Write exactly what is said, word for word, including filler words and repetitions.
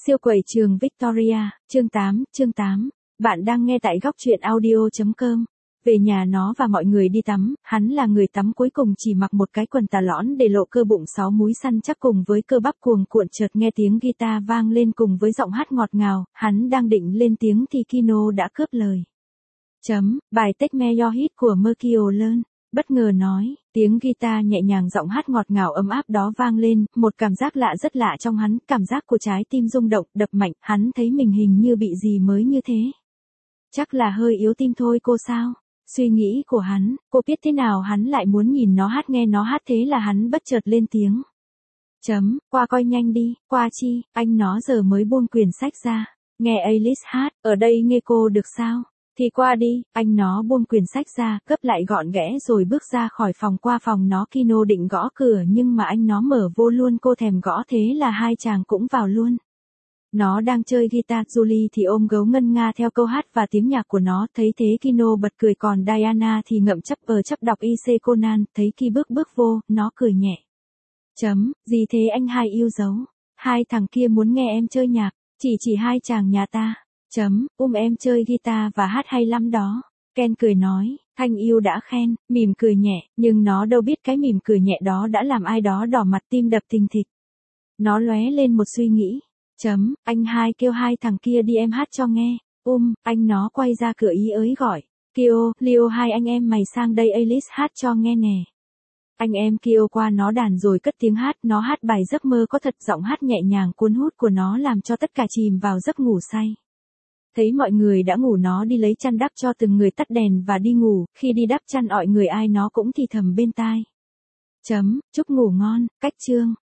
Siêu quầy trường Victoria, chương tám, chương tám. Bạn đang nghe tại góc truyện audio chấm com. Về nhà nó và mọi người đi tắm, hắn là người tắm cuối cùng chỉ mặc một cái quần tà lõn để lộ cơ bụng sáu múi săn chắc cùng với cơ bắp cuồng cuộn, chợt nghe tiếng guitar vang lên cùng với giọng hát ngọt ngào, hắn đang định lên tiếng thì Kino đã cướp lời. Chấm, bài Take Me Your Hit của Mercury Learn. Bất ngờ nói, tiếng guitar nhẹ nhàng, giọng hát ngọt ngào ấm áp đó vang lên, một cảm giác lạ rất lạ trong hắn, cảm giác của trái tim rung động, đập mạnh, hắn thấy mình hình như bị gì mới như thế. Chắc là hơi yếu tim thôi cô sao? Suy nghĩ của hắn, cô biết thế nào hắn lại muốn nhìn nó hát, nghe nó hát, thế là hắn bất chợt lên tiếng. Chấm, qua coi nhanh đi, qua chi, anh nó giờ mới buông quyển sách ra, nghe Alice hát, ở đây nghe cô được sao? Thì qua đi, anh nó buông quyển sách ra, gấp lại gọn ghẽ rồi bước ra khỏi phòng qua phòng nó. Kino định gõ cửa nhưng mà anh nó mở vô luôn, cô thèm gõ thế là hai chàng cũng vào luôn. Nó đang chơi guitar, Julie thì ôm gấu ngân nga theo câu hát và tiếng nhạc của nó, thấy thế Kino bật cười, còn Diana thì ngậm chấp vờ chấp đọc i xê Conan, thấy Ki bước bước vô, nó cười nhẹ. Chấm, gì thế anh hai yêu dấu, hai thằng kia muốn nghe em chơi nhạc, chỉ chỉ hai chàng nhà ta. Chấm, um em chơi guitar và hát hay lắm đó. Ken cười nói, Thanh yêu đã khen, mỉm cười nhẹ, nhưng nó đâu biết cái mỉm cười nhẹ đó đã làm ai đó đỏ mặt, tim đập thình thịch. Nó lóe lên một suy nghĩ. Chấm, anh hai kêu hai thằng kia đi em hát cho nghe. Um, anh nó quay ra cửa ý ới gọi. Kyo, Leo hai anh em mày sang đây Alice hát cho nghe nè. Anh em Kyo qua nó đàn rồi cất tiếng hát, nó hát bài giấc mơ có thật, giọng hát nhẹ nhàng cuốn hút của nó làm cho tất cả chìm vào giấc ngủ say. Thấy mọi người đã ngủ, nó đi lấy chăn đắp cho từng người, tắt đèn và đi ngủ, khi đi đắp chăn ọi người ai nó cũng thì thầm bên tai. Chấm, chúc ngủ ngon, cách chương.